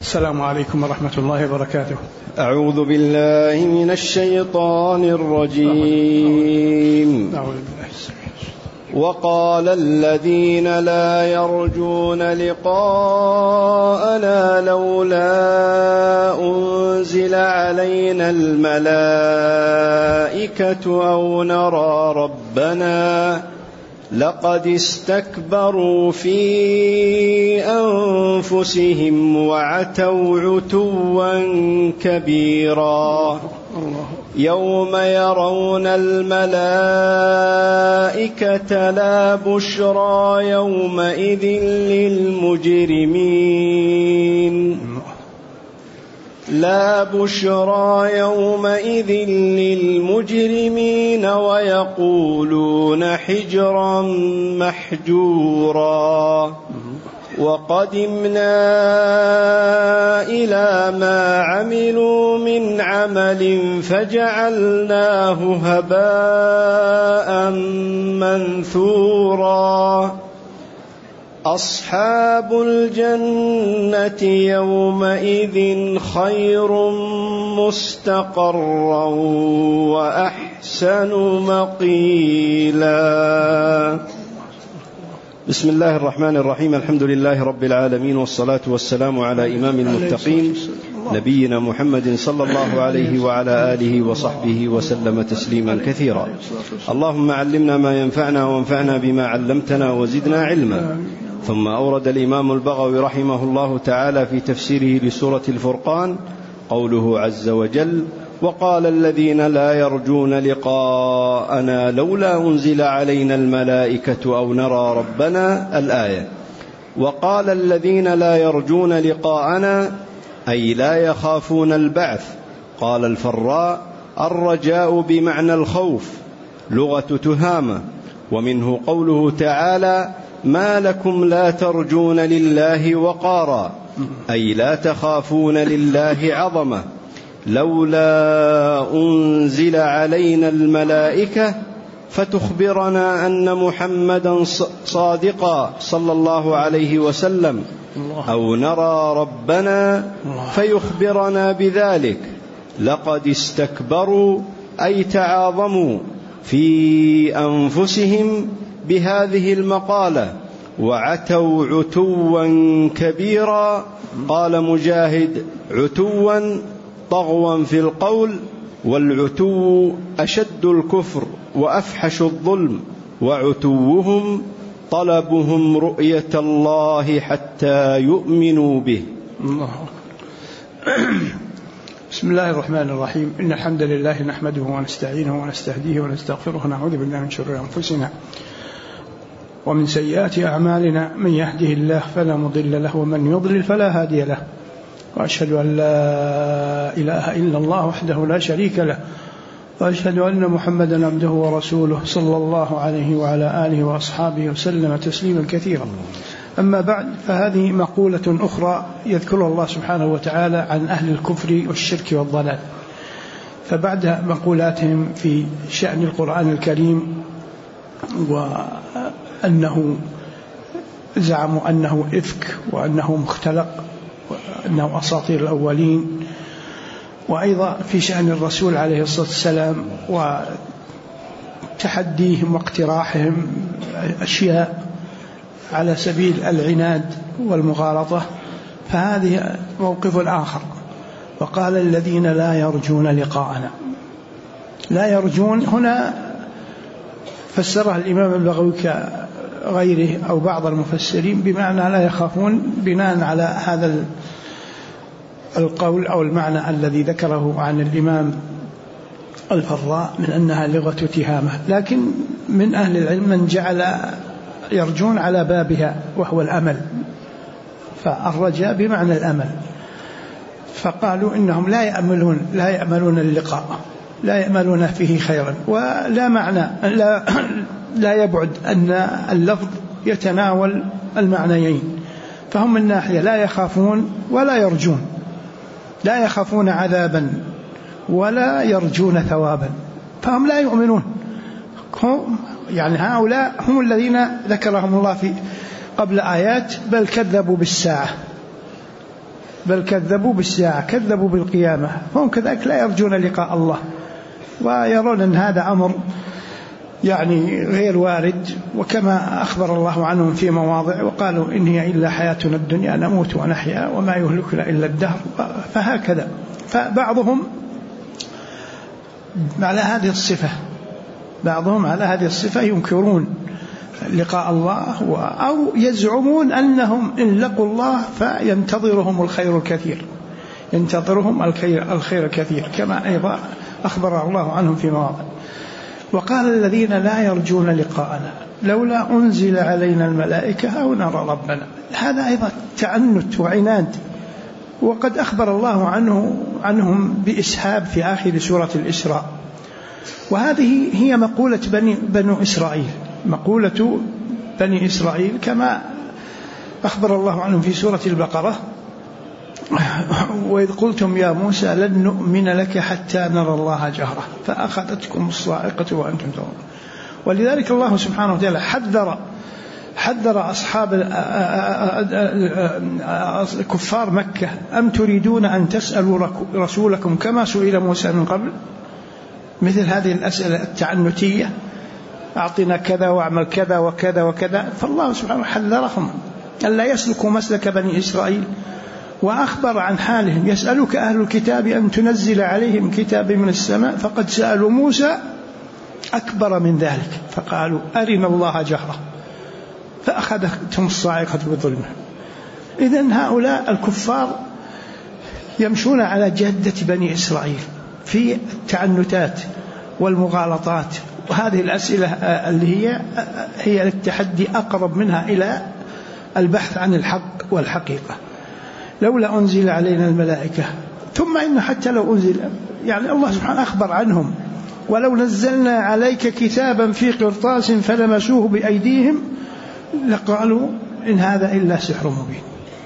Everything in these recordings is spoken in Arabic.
السلام عليكم ورحمة الله وبركاته. أعوذ بالله من الشيطان الرجيم. وقال الذين لا يرجون لقاءنا لولا أنزل علينا الملائكة أو نرى ربنا لقد استكبروا في أنفسهم وعتوا عتوا كبيرا يوم يرون الملائكة لا بشرى يومئذ للمجرمين ويقولون حجرا محجورا وقدمنا إلى ما عملوا من عمل فجعلناه هباء منثورا أصحاب الجنة يومئذ خير مستقرا وأحسن مقيلا. بسم الله الرحمن الرحيم. الحمد لله رب العالمين، والصلاة والسلام على إمام المتقين نبينا محمد صلى الله عليه وعلى آله وصحبه وسلم تسليما كثيرا. اللهم علمنا ما ينفعنا وانفعنا بما علمتنا وزدنا علما. ثم أورد الإمام البغوي رحمه الله تعالى في تفسيره لسورة الفرقان قوله عز وجل: وقال الذين لا يرجون لقاءنا لولا أنزل علينا الملائكة أو نرى ربنا. الآية. وقال الذين لا يرجون لقاءنا أي لا يخافون البعث. قال الفراء: الرجاء بمعنى الخوف، لغة تهامة. ومنه قوله تعالى: ما لكم لا ترجون لله وقارا، أي لا تخافون لله عظمة. لولا أنزل علينا الملائكة فتخبرنا أن محمدا صادقا صلى الله عليه وسلم، أو نرى ربنا فيخبرنا بذلك. لقد استكبروا أي تعاظموا في أنفسهم بهذه المقالة، وعتوا عتوا كبيرا. قال مجاهد: عتوا طغوا في القول، والعتو أشد الكفر وأفحش الظلم، وعتوهم طلبهم رؤية الله حتى يؤمنوا به. بسم الله الرحمن الرحيم. إن الحمد لله نحمده ونستعينه ونستهديه ونستغفره ونعوذ بالله من شرور أنفسنا ومن سيئات أعمالنا. من يهده الله فلا مضل له، ومن يضلل فلا هادي له. وأشهد أن لا إله إلا الله وحده لا شريك له، وأشهد أن محمدا عبده ورسوله صلى الله عليه وعلى آله وأصحابه وسلم تسليما كثيرا. أما بعد، فهذه مقولة أخرى يذكرها الله سبحانه وتعالى عن أهل الكفر والشرك والضلال. فبعد مقولاتهم في شأن القرآن الكريم، وأنه زعموا أنه إفك وأنه مختلق وأنه أساطير الأولين، وأيضا في شأن الرسول عليه الصلاة والسلام وتحديهم واقتراحهم أشياء على سبيل العناد والمغالطة، فهذه موقف آخر. وقال الذين لا يرجون لقاءنا. لا يرجون هنا فسرها الإمام البغوي كغيره أو بعض المفسرين بمعنى لا يخافون، بناء على هذا القول أو المعنى الذي ذكره عن الإمام الفراء من أنها لغة تهامة. لكن من أهل العلم من جعل يرجون على بابها وهو الأمل، فالرجاء بمعنى الأمل. فقالوا إنهم لا يأملون اللقاء، لا يأملون فيه خيرا. ولا معنى لا يبعد أن اللفظ يتناول المعنيين. فهم من ناحية لا يخافون ولا يرجون، لا يخافون عذابا ولا يرجون ثوابا، فهم لا يؤمنون. يعني هؤلاء هم الذين ذكرهم الله في قبل آيات: بل كذبوا بالساعة. بل كذبوا بالساعة، كذبوا بالقيامة، هم كذلك لا يرجون لقاء الله، ويرون أن هذا أمر يعني غير وارد. وكما أخبر الله عنهم في مواضع وقالوا إن هي إلا حياتنا الدنيا نموت ونحيا وما يهلكنا إلا الدهر، فهكذا. فبعضهم على هذه الصفة، بعضهم على هذه الصفة ينكرون لقاء الله، أو يزعمون أنهم إن لقوا الله فينتظرهم الخير الكثير، ينتظرهم الخير الكثير، كما أيضا أخبر الله عنهم في مواضع. وقال الذين لا يرجون لقاءنا لولا أنزل علينا الملائكة أو نرى ربنا. هذا أيضا تعنت وعناد، وقد أخبر الله عنهم بإسحاب في آخر سورة الإسراء. وهذه هي مقولة بنو إسرائيل، مقولة بني إسرائيل كما أخبر الله عنهم في سورة البقرة: وإذ قلتم يا موسى لن نؤمن لك حتى نرى الله جهرة فأخذتكم الصاعقة وأنتم تنظرون. ولذلك الله سبحانه وتعالى حذر أصحاب كفار مكة: أم تريدون أن تسألوا رسولكم كما سئل موسى من قبل؟ مثل هذه الأسئلة التعنتية: أعطنا كذا واعمل كذا وكذا وكذا. فالله سبحانه حذرهم ألا يسلكوا مسلك بني إسرائيل، وأخبر عن حالهم: يسألك أهل الكتاب أن تنزل عليهم كتاب من السماء فقد سألوا موسى أكبر من ذلك فقالوا أرنا الله جهرة فأخذتهم الصاعقة بظلمهم. إذن هؤلاء الكفار يمشون على جادة بني إسرائيل في التعنتات والمغالطات، وهذه الأسئلة اللي هي التحدي أقرب منها إلى البحث عن الحق والحقيقة. لولا أنزل علينا الملائكة، ثم إن حتى لو أنزل، يعني الله سبحانه أخبر عنهم: ولو نزلنا عليك كتابا في قرطاس فلمسوه بأيديهم لقالوا إن هذا إلا سحر مبين.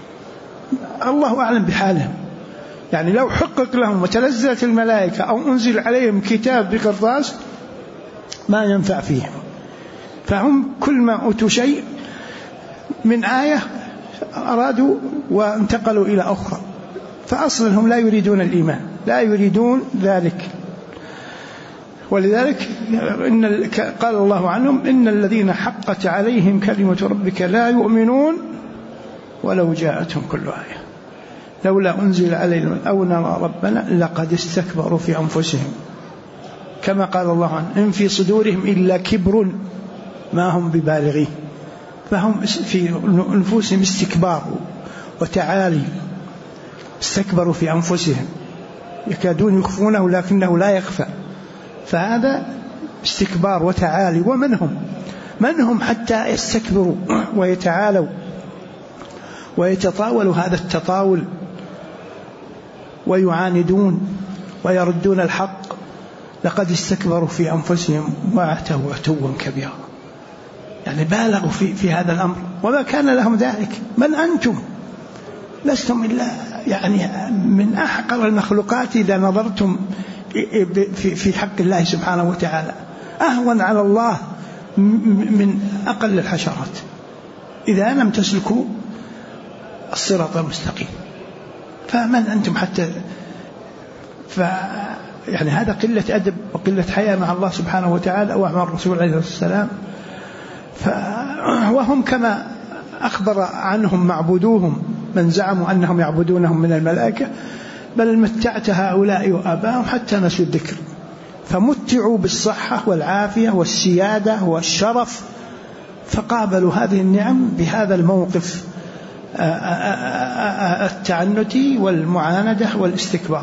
الله أعلم بحالهم، يعني لو حقق لهم وتنزلت الملائكة أو أنزل عليهم كتاب بقرطاس ما ينفع فيهم، فهم كل ما أوتوا شيء من آية أرادوا وانتقلوا إلى أخرى، فأصلا هم لا يريدون الإيمان، لا يريدون ذلك. ولذلك قال الله عنهم: إن الذين حقت عليهم كلمة ربك لا يؤمنون ولو جاءتهم كل آية لولا أنزل علينا أو نرى ربنا لقد استكبروا في أنفسهم، كما قال الله عنه: إن في صدورهم إلا كبر ما هم ببالغيه. فهم في نفوسهم استكبار وتعالي، استكبروا في أنفسهم يكادون يخفونه لكنه لا يخفى، فهذا استكبار وتعالي. ومن هم حتى يستكبروا ويتعالوا ويتطاولوا هذا التطاول ويعاندون ويردون الحق؟ لقد استكبروا في أنفسهم وعتوا عتوا كبيرا، يعني بالغوا في هذا الأمر وما كان لهم ذلك. من أنتم؟ لستم إلا يعني من أحقر المخلوقات إذا نظرتم في حق الله سبحانه وتعالى، أهون على الله من أقل الحشرات إذا لم تسلكوا الصراط المستقيم. فمن أنتم حتى يعني هذا قلة أدب وقلة حياة مع الله سبحانه وتعالى ومع الرسول عليه السلام. وهم كما أخبر عنهم معبودوهم من زعموا أنهم يعبدونهم من الملائكة: بل متعت هؤلاء وآباءهم حتى نسوا الذكر، فمتعوا بالصحة والعافية والسيادة والشرف، فقابلوا هذه النعم بهذا الموقف التعنتي والمعاندة والاستكبار.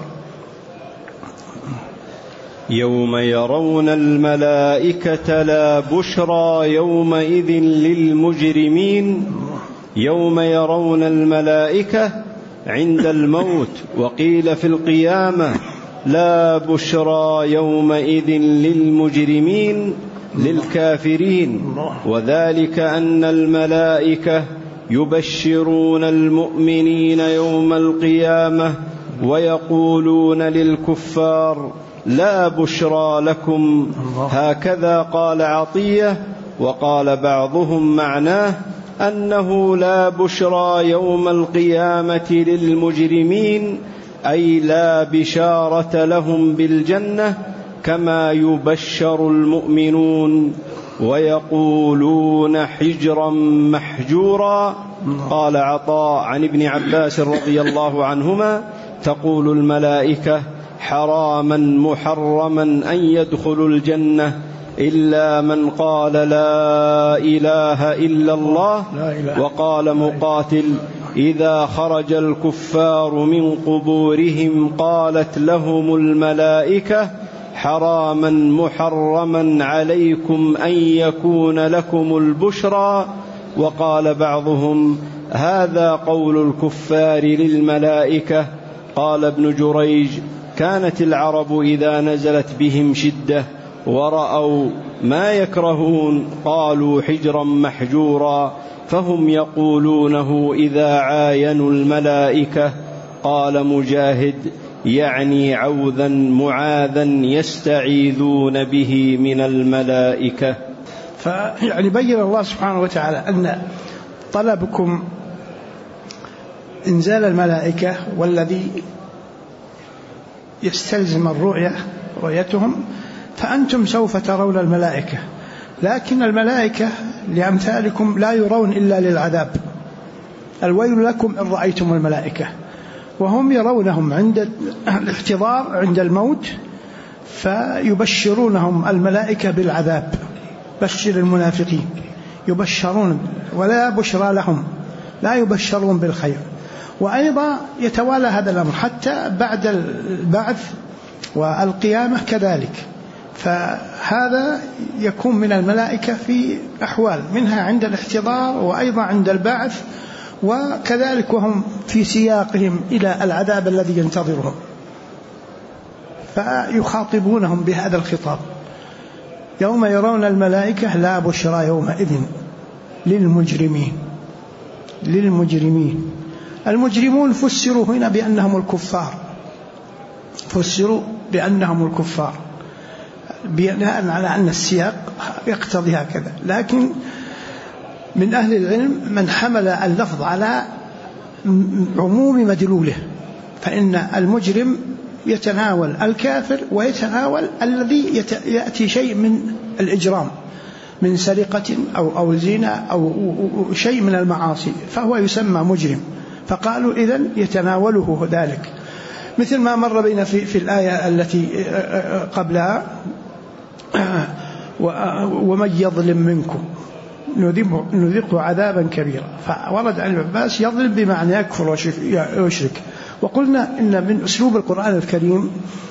يوم يرون الملائكة لا بشرى يومئذ للمجرمين. يوم يرون الملائكة عند الموت، وقيل في القيامة لا بشرى يومئذ للمجرمين للكافرين، وذلك أن الملائكة يبشرون المؤمنين يوم القيامة ويقولون للكفار لا بشرى لكم. هكذا قال عطية، وقال بعضهم معناه أنه لا بشرى يوم القيامة للمجرمين، أي لا بشارة لهم بالجنة كما يبشر المؤمنون، ويقولون حجرا محجورا. قال عطاء عن ابن عباس رضي الله عنهما: تقول الملائكة: حراما محرما أن يدخلوا الجنة إلا من قال لا إله إلا الله. وقال مقاتل: إذا خرج الكفار من قبورهم قالت لهم الملائكة: حراما محرما عليكم أن يكون لكم البشرى. وقال بعضهم: هذا قول الكفار للملائكة. قال ابن جريج: كانت العرب إذا نزلت بهم شدة ورأوا ما يكرهون قالوا حجرا محجورا، فهم يقولونه إذا عاينوا الملائكة. قال مجاهد: يعني عوذا معاذا يستعيذون به من الملائكة. فيعني بين الله سبحانه وتعالى أن طلبكم إنزال الملائكة والذي يستلزم رؤيتهم، فأنتم سوف ترون الملائكة، لكن الملائكة لأمثالكم لا يرون إلا للعذاب. الويل لكم إن رأيتم الملائكة، وهم يرونهم عند الاحتضار عند الموت، فيبشرونهم الملائكة بالعذاب. بشر المنافقين، يبشرون ولا بشرى لهم، لا يبشرون بالخير. وأيضا يتوالى هذا الأمر حتى بعد البعث والقيامة كذلك، فهذا يكون من الملائكة في أحوال، منها عند الاحتضار وأيضا عند البعث، وكذلك وهم في سياقهم إلى العذاب الذي ينتظرهم، فيخاطبونهم بهذا الخطاب: يوم يرون الملائكة لا بشرى يومئذ للمجرمين. المجرمون فسروا هنا بأنهم الكفار، بناء على أن السياق يقتضي هكذا. لكن من أهل العلم من حمل اللفظ على عموم مدلوله، فإن المجرم يتناول الكافر ويتناول الذي يأتي شيء من الإجرام، من سرقة أو زنا أو شيء من المعاصي، فهو يسمى مجرم. فقالوا إذن يتناوله ذلك، مثل ما مر بنا في الآية التي قبلها: ومن يظلم منكم نذقه عذابا كبيرا. فورد عن العباس يظلم بمعنى يكفر ويشرك. وقلنا إن من أسلوب القرآن الكريم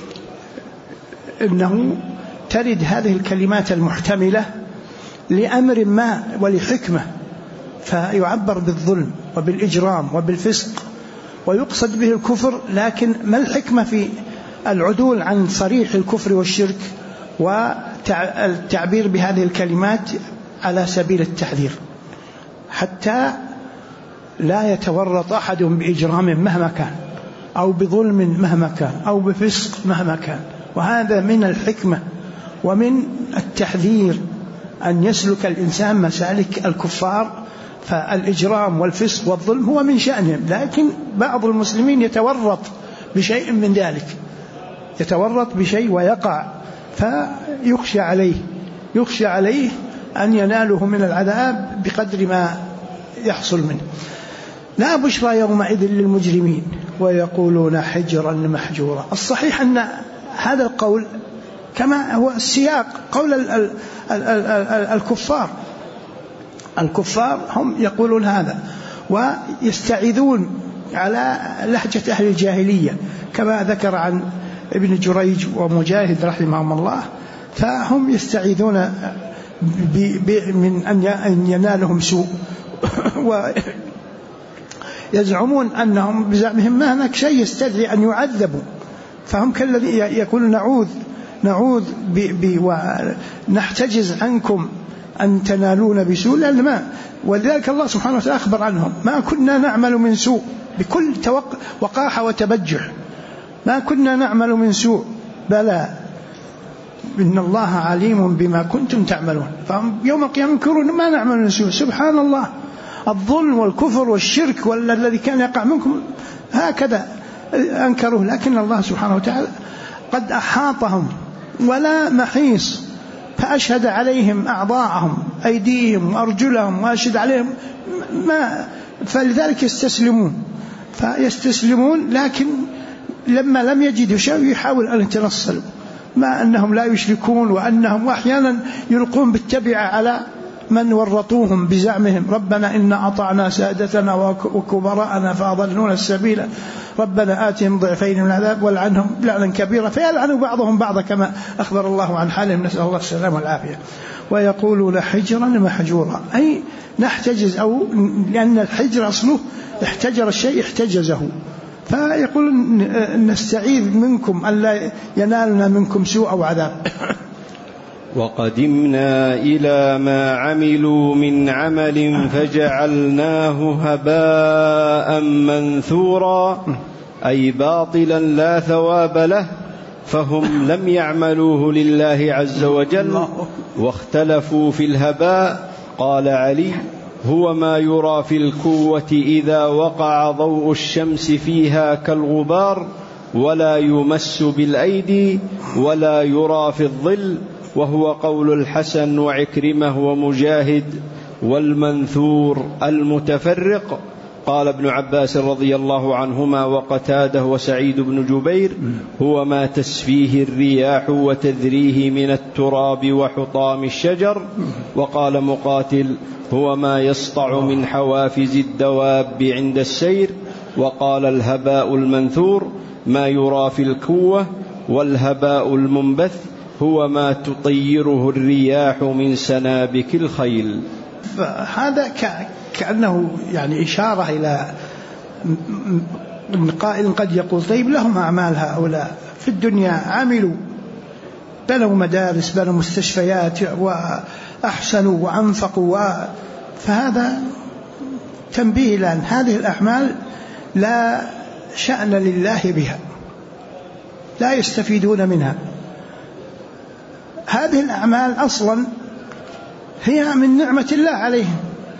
إنه ترد هذه الكلمات المحتملة لأمر ما ولحكمة، فيعبر بالظلم وبالإجرام وبالفسق ويقصد به الكفر، لكن ما الحكمة في العدول عن صريح الكفر والشرك والتعبير بهذه الكلمات على سبيل التحذير، حتى لا يتورط أحد بإجرام مهما كان، أو بظلم مهما كان، أو بفسق مهما كان. وهذا من الحكمة ومن التحذير أن يسلك الإنسان مسالك الكفار، فالإجرام والفسق والظلم هو من شأنهم، لكن بعض المسلمين يتورط بشيء من ذلك، يتورط بشيء ويقع، فيخشى عليه أن يناله من العذاب بقدر ما يحصل منه. لا بشرى يومئذ للمجرمين ويقولون حجرا محجورا. الصحيح أن هذا القول كما هو السياق قول الكفار هم يقولون هذا، ويستعيذون على لهجة أهل الجاهلية كما ذكر عن ابن جريج ومجاهد رحمهم الله. فهم يستعيذون من أن ينالهم سوء ويزعمون أنهم بزعمهم ما هناك شيء يستدعي أن يعذبوا، فهم كالذي يقول نعوذ ونحتجز عنكم أن تنالون بسوء، لأن ما، ولذلك الله سبحانه وتعالى أخبر عنهم: ما كنا نعمل من سوء، بكل وقاحة وتبجح، ما كنا نعمل من سوء بلى إن الله عليم بما كنتم تعملون. فهم يوم القيامة ينكرون ما نعمل من سوء، سبحان الله، الظلم والكفر والشرك والذي كان يقع منكم هكذا أنكروه، لكن الله سبحانه وتعالى قد أحاطهم ولا محيص، فأشهد عليهم أعضاءهم أيديهم وأرجلهم وأشهد عليهم فلذلك فيستسلمون، لكن لما لم يجدوا شيء يحاول أن يتنصلوا، ما أنهم لا يشركون، وأنهم أحيانا يلقون بالتبعة على من ورطوهم بزعمهم ربنا إنا أطعنا سادتنا وكبراءنا فأضلونا السبيل ربنا آتهم ضعفين من العذاب والعنهم لعنا كبيرا، فيلعنوا بعضهم بعضا كما أخبر الله عن حالهم، نسأل الله السلامة والعافية. ويقولون حجرا محجورا، أي نحتجز، أو لأن الحجر أصله احتجر الشيء احتجزه، فيقول نستعيذ منكم ألا ينالنا منكم سوء أو عذاب. وقدمنا إلى ما عملوا من عمل فجعلناه هباء منثورا، أي باطلا لا ثواب له، فهم لم يعملوه لله عز وجل واختلفوا في الهباء. قال علي: هو ما يرى في الكوة إذا وقع ضوء الشمس فيها كالغبار، ولا يمس بالأيدي، ولا يرى في الظل، وهو قول الحسن وعكرمة ومجاهد. والمنثور المتفرق. قال ابن عباس رضي الله عنهما وقتاده وسعيد بن جبير: هو ما تسفيه الرياح وتذريه من التراب وحطام الشجر. وقال مقاتل: هو ما يسطع من حوافز الدواب عند السير. وقال الهباء المنثور ما يرى في الكوة. والهباء المنبث هو ما تطيره الرياح من سنابك الخيل. هذا كأنه يعني إشارة إلى قائل قد يقول: طيب لهم أعمال هؤلاء في الدنيا، عملوا، بنوا مدارس، بنوا مستشفيات، وأحسنوا وأنفقوا، فهذا تنبيه لأن هذه الأعمال لا شأن لله بها، لا يستفيدون منها. هذه الأعمال أصلا هي من نعمة الله عليهم،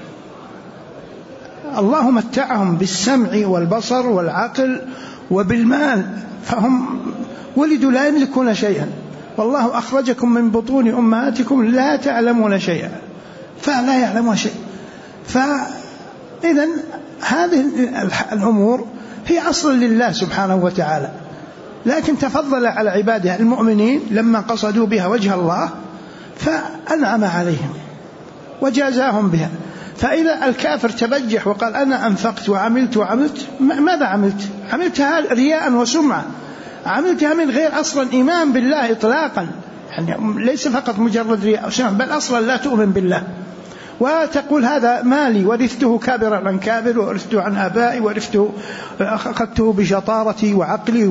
الله متعهم بالسمع والبصر والعقل وبالمال، فهم ولدوا لا يملكون شيئا، والله أخرجكم من بطون أمهاتكم لا تعلمون شيئا، فلا يعلمون شيء. فإذن هذه الأمور هي أصل لله سبحانه وتعالى، لكن تفضل على عباده المؤمنين لما قصدوا بها وجه الله فأنعم عليهم وجازاهم بها. فإذا الكافر تبجح وقال أنا أنفقت وعملت، ماذا عملت؟ عملتها رياء وسمعة، عملتها من غير أصلا إيمان بالله إطلاقا، يعني ليس فقط مجرد رياء وسمعة، بل أصلا لا تؤمن بالله، وتقول هذا مالي ورثته كابرا عن كابر، ورثته عن آبائي، ورثته أخذته بشطارتي وعقلي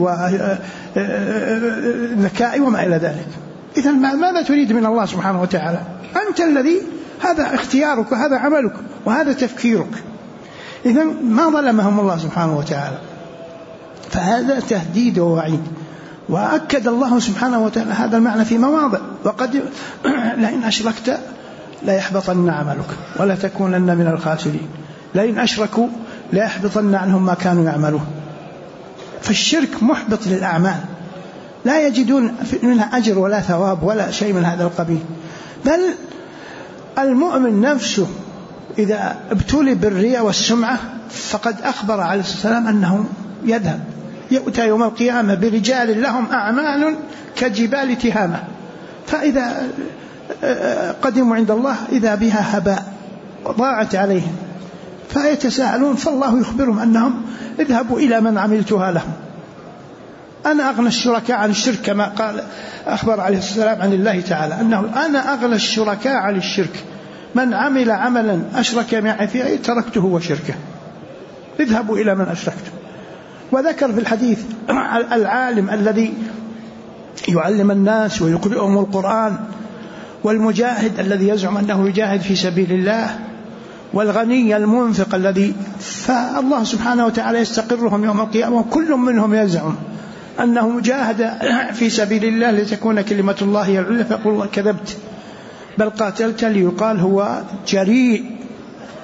وذكائي وما إلى ذلك. إذن ماذا تريد من الله سبحانه وتعالى؟ أنت الذي، هذا اختيارك وهذا عملك وهذا تفكيرك. إذن ما ظلمهم الله سبحانه وتعالى، فهذا تهديد ووعيد. وأكد الله سبحانه وتعالى هذا المعنى في مواضع: وقد لئن أشركت لا يحبطن عملك ولا تكونن من الخاسرين، لئن أشركوا لا يحبطن عنهم ما كانوا يعملون. فالشرك محبط للأعمال، لا يجدون منها أجر ولا ثواب ولا شيء من هذا القبيل. بل المؤمن نفسه إذا ابتلي بالرياء والسمعة فقد أخبر عليه الصلاة والسلام أنه يذهب يؤتى يوم القيامة برجال لهم أعمال كجبال تهامة، فإذا قدموا عند الله إذا بها هباء ضاعت عليهم، فيتساءلون، فالله يخبرهم أنهم اذهبوا إلى من عملتها لهم، أنا أغنى الشركاء عن الشرك، كما قال أخبر عليه الصلاة والسلام عن الله تعالى أنه أنا أغنى الشركاء عن الشرك، من عمل عملا أشرك معي فيه تركته وشركه، اذهبوا إلى من أشركته. وذكر في الحديث العالم الذي يعلم الناس ويقرئهم القرآن، والمجاهد الذي يزعم أنه يجاهد في سبيل الله، والغني المنفق الذي، فالله سبحانه وتعالى يستقرهم يوم القيامة وكل منهم يزعم أنه جاهد في سبيل الله لتكون كلمة الله هي العليا، فيقول الله كذبت بل قاتلت ليقال هو جريء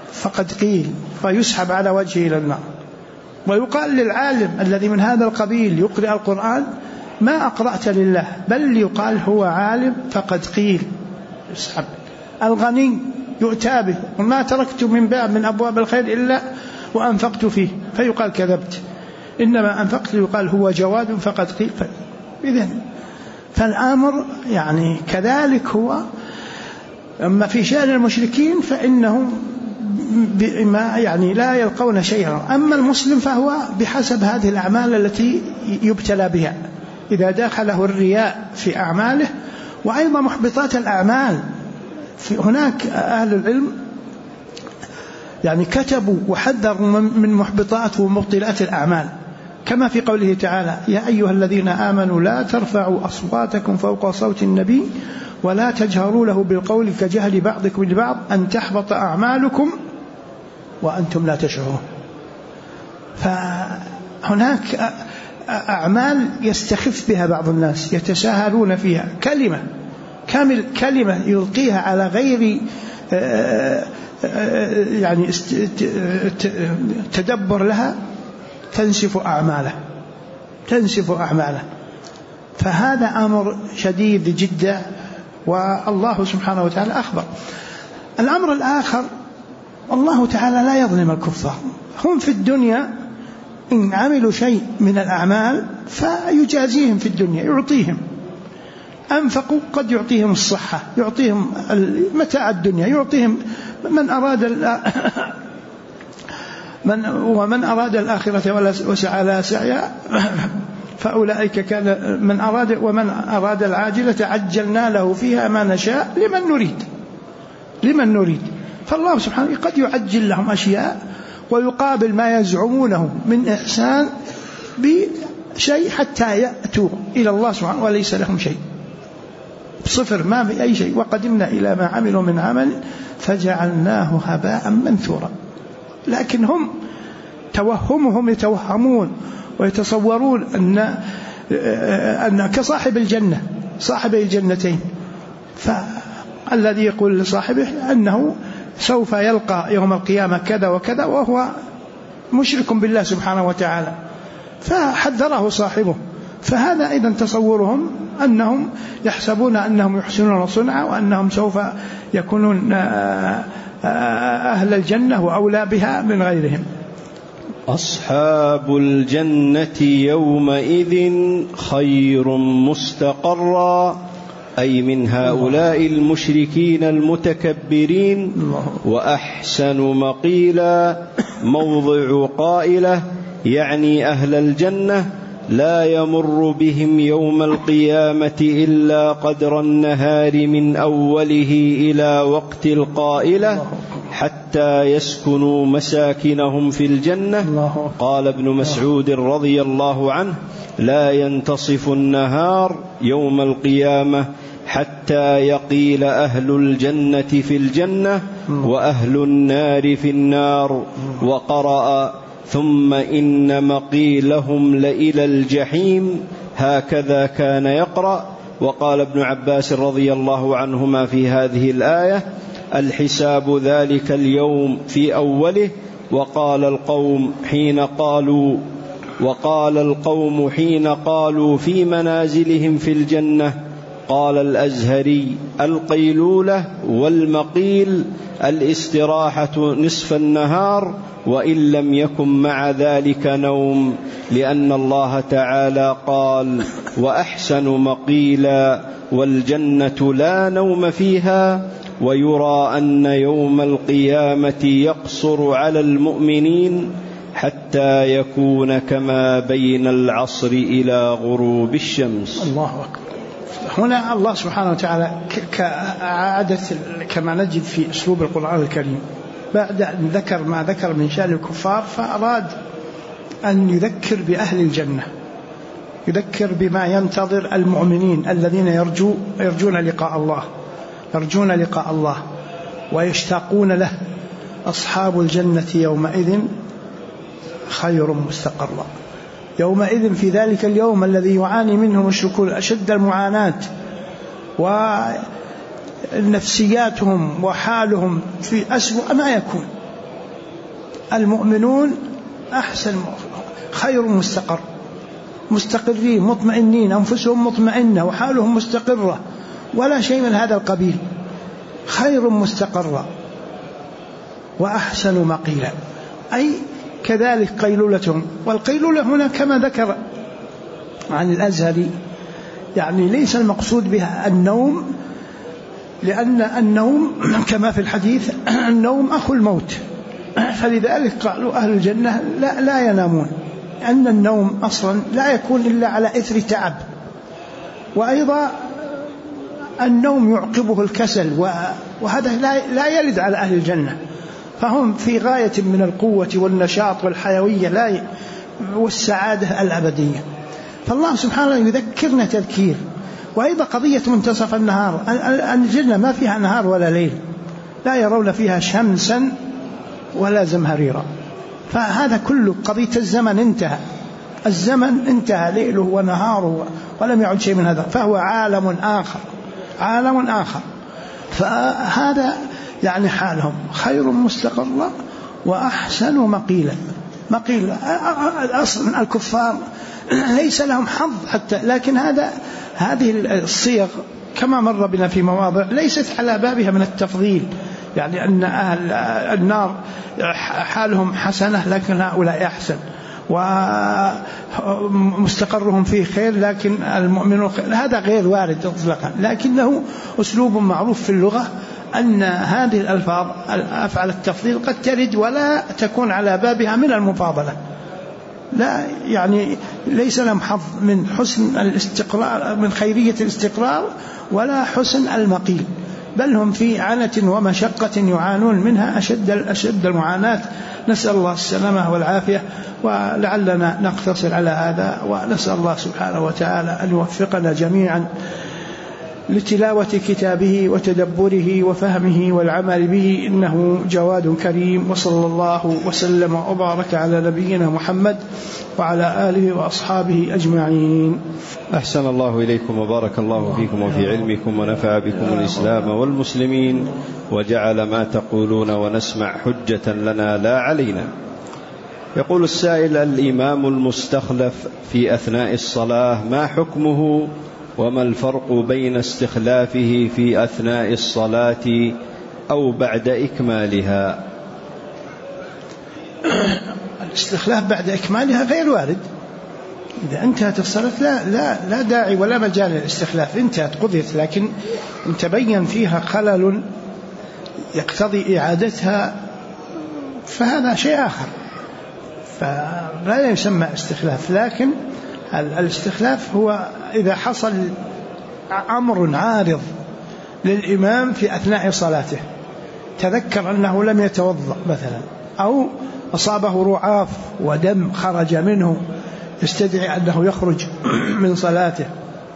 فقد قيل، ويسحب على وجهه إلى النار. ويقال للعالم الذي من هذا القبيل يقرأ القرآن ما أقرأت لله، بل يقال هو عالم فقد قيل، يسحب. الغني يؤتى به، وما تركت من باب من أبواب الخير إلا وأنفقت فيه، فيقال كذبت، إنما أنفقت، يقال هو جواد فقد قيل. إذن فالأمر يعني كذلك هو. أما في شأن المشركين فإنهم يعني لا يلقون شيئا. أما المسلم فهو بحسب هذه الأعمال التي يبتلى بها، إذا دخله الرياء في أعماله، وأيضا محبطات الأعمال. هناك أهل العلم يعني كتبوا وحذروا من محبطات ومبطلات الأعمال، كما في قوله تعالى: يا أيها الذين آمنوا لا ترفعوا أصواتكم فوق صوت النبي ولا تجهروا له بالقول كجهل بعضكم لبعض أن تحبط أعمالكم وأنتم لا تشعرون. فهناك أعمال يستخف بها بعض الناس، يتساهلون فيها، كلمة يلقيها على غير يعني تدبر لها تنسف أعماله. فهذا أمر شديد جدا، والله سبحانه وتعالى أخبر. الأمر الآخر، الله تعالى لا يظلم الكفار. هم في الدنيا إن عملوا شيء من الأعمال فيجازيهم في الدنيا، يعطيهم. أنفقوا قد يعطيهم الصحة، يعطيهم متاع الدنيا، يعطيهم ومن أراد الآخرة وسعى لها سعيها فأولئك كان ومن أراد العاجلة عجلنا له فيها ما نشاء لمن نريد. فالله سبحانه قد يعجل لهم أشياء ويقابل ما يزعمونه من إحسان بشيء حتى يأتوا إلى الله سبحانه وليس لهم شيء، صفر، ما في أي شيء. وقدمنا إلى ما عملوا من عمل فجعلناه هباء منثورا. لكن هم توهمهم يتوهمون ويتصورون أن كصاحب الجنة، صاحب الجنتين، فالذي يقول لصاحبه أنه سوف يلقى يوم القيامة كذا وكذا وهو مشرك بالله سبحانه وتعالى، فحذره صاحبه. فهذا أيضا تصورهم، أنهم يحسبون أنهم يحسنون صنعا وأنهم سوف يكونون أهل الجنة وأولى بها من غيرهم. أصحاب الجنة يومئذ خير مستقرا، أي من هؤلاء المشركين المتكبرين، وأحسن مقيلا. موضع قائلة يعني أهل الجنة لا يمر بهم يوم القيامة إلا قدر النهار من أوله إلى وقت القائلة حتى يسكنوا مساكنهم في الجنة. قال ابن مسعود رضي الله عنه: لا ينتصف النهار يوم القيامة حتى يقيل أهل الجنة في الجنة وأهل النار في النار. وقرأ: ثم إن مقيلهم لإلى الجحيم. هكذا كان يقرأ. وقال ابن عباس رضي الله عنهما في هذه الآية: الحساب ذلك اليوم في أوله. وقال القوم حين قالوا في منازلهم في الجنة. قال الأزهري: القيلولة والمقيل الاستراحة نصف النهار وإن لم يكن مع ذلك نوم، لأن الله تعالى قال: وأحسن مقيلا، والجنة لا نوم فيها. ويرى أن يوم القيامة يقصر على المؤمنين حتى يكون كما بين العصر إلى غروب الشمس. الله أكبر. هنا الله سبحانه وتعالى كعادة كما نجد في أسلوب القرآن الكريم، بعد أن ذكر ما ذكر من شأن الكفار، فأراد أن يذكر بأهل الجنة، يذكر بما ينتظر المؤمنين الذين يرجون لقاء الله ويشتاقون له. أصحاب الجنة يومئذ خير مستقرا. يومئذ في ذلك اليوم الذي يعاني منه المشركون أشد المعاناة، ونفسياتهم وحالهم في أسوأ ما يكون، المؤمنون أحسن خير مستقر، مستقرين مطمئنين، أنفسهم مطمئنة وحالهم مستقرة، ولا شيء من هذا القبيل، خير مستقرا وأحسن مقيلا، أي كذلك قيلولتهم. والقيلولة هنا كما ذكر عن الأزهري يعني ليس المقصود بها النوم، لأن النوم كما في الحديث النوم أخو الموت، فلذلك قالوا أهل الجنة لا ينامون، أن النوم أصلا لا يكون إلا على إثر تعب، وأيضا النوم يعقبه الكسل، وهذا لا يرد على أهل الجنة، فهم في غاية من القوة والنشاط والحيوية والسعادة الأبدية. فالله سبحانه يذكرنا تذكير. وأيضا قضية منتصف النهار، الجنة ما فيها نهار ولا ليل، لا يرون فيها شمسا ولا زمهريرا، فهذا كله قضية الزمن انتهى، الزمن انتهى ليله ونهاره ولم يعد شيء من هذا، فهو عالم آخر. فهذا يعني حالهم خير مستقرا وأحسن مقيلا. أصلا الكفار ليس لهم حظ حتى، لكن هذه الصيغ كما مر بنا في مواضع ليست على بابها من التفضيل، يعني أن أهل النار حالهم حسنة لكن هؤلاء أحسن، ومستقرهم فيه خير لكن المؤمنون خير، هذا غير وارد اطلاقا، لكنه أسلوب معروف في اللغة أن هذه الألفاظ أفعل التفضيل قد ترد ولا تكون على بابها من المفاضلة، لا يعني ليس لهم حظ من حسن الاستقرار، من خيرية الاستقرار ولا حسن المقيل، بل هم في عنة ومشقة يعانون منها أشد المعاناة. نسأل الله السلامة والعافية، ولعلنا نقتصر على هذا، ونسأل الله سبحانه وتعالى أن يوفقنا جميعا لتلاوة كتابه وتدبره وفهمه والعمل به، إنه جواد كريم. وصلى الله وسلم وبارك على نبينا محمد وعلى آله وأصحابه أجمعين. أحسن الله إليكم وبارك الله فيكم وفي علمكم، ونفع بكم الإسلام والمسلمين، وجعل ما تقولون ونسمع حجة لنا لا علينا. يقول السائل: الإمام المستخلف في أثناء الصلاة ما حكمه، وما الفرق بين استخلافه في أثناء الصلاة أو بعد إكمالها؟ الاستخلاف بعد إكمالها غير وارد، إذا انتهت الصلاة لا داعي ولا مجال للاستخلاف، انتهت قضيت، لكن ان تبين فيها خلل يقتضي إعادتها فهذا شيء آخر، فلا يسمى استخلاف. لكن الاستخلاف هو إذا حصل أمر عارض للإمام في أثناء صلاته، تذكر أنه لم يتوضأ مثلا، أو أصابه رعاف ودم خرج منه يستدعي أنه يخرج من صلاته،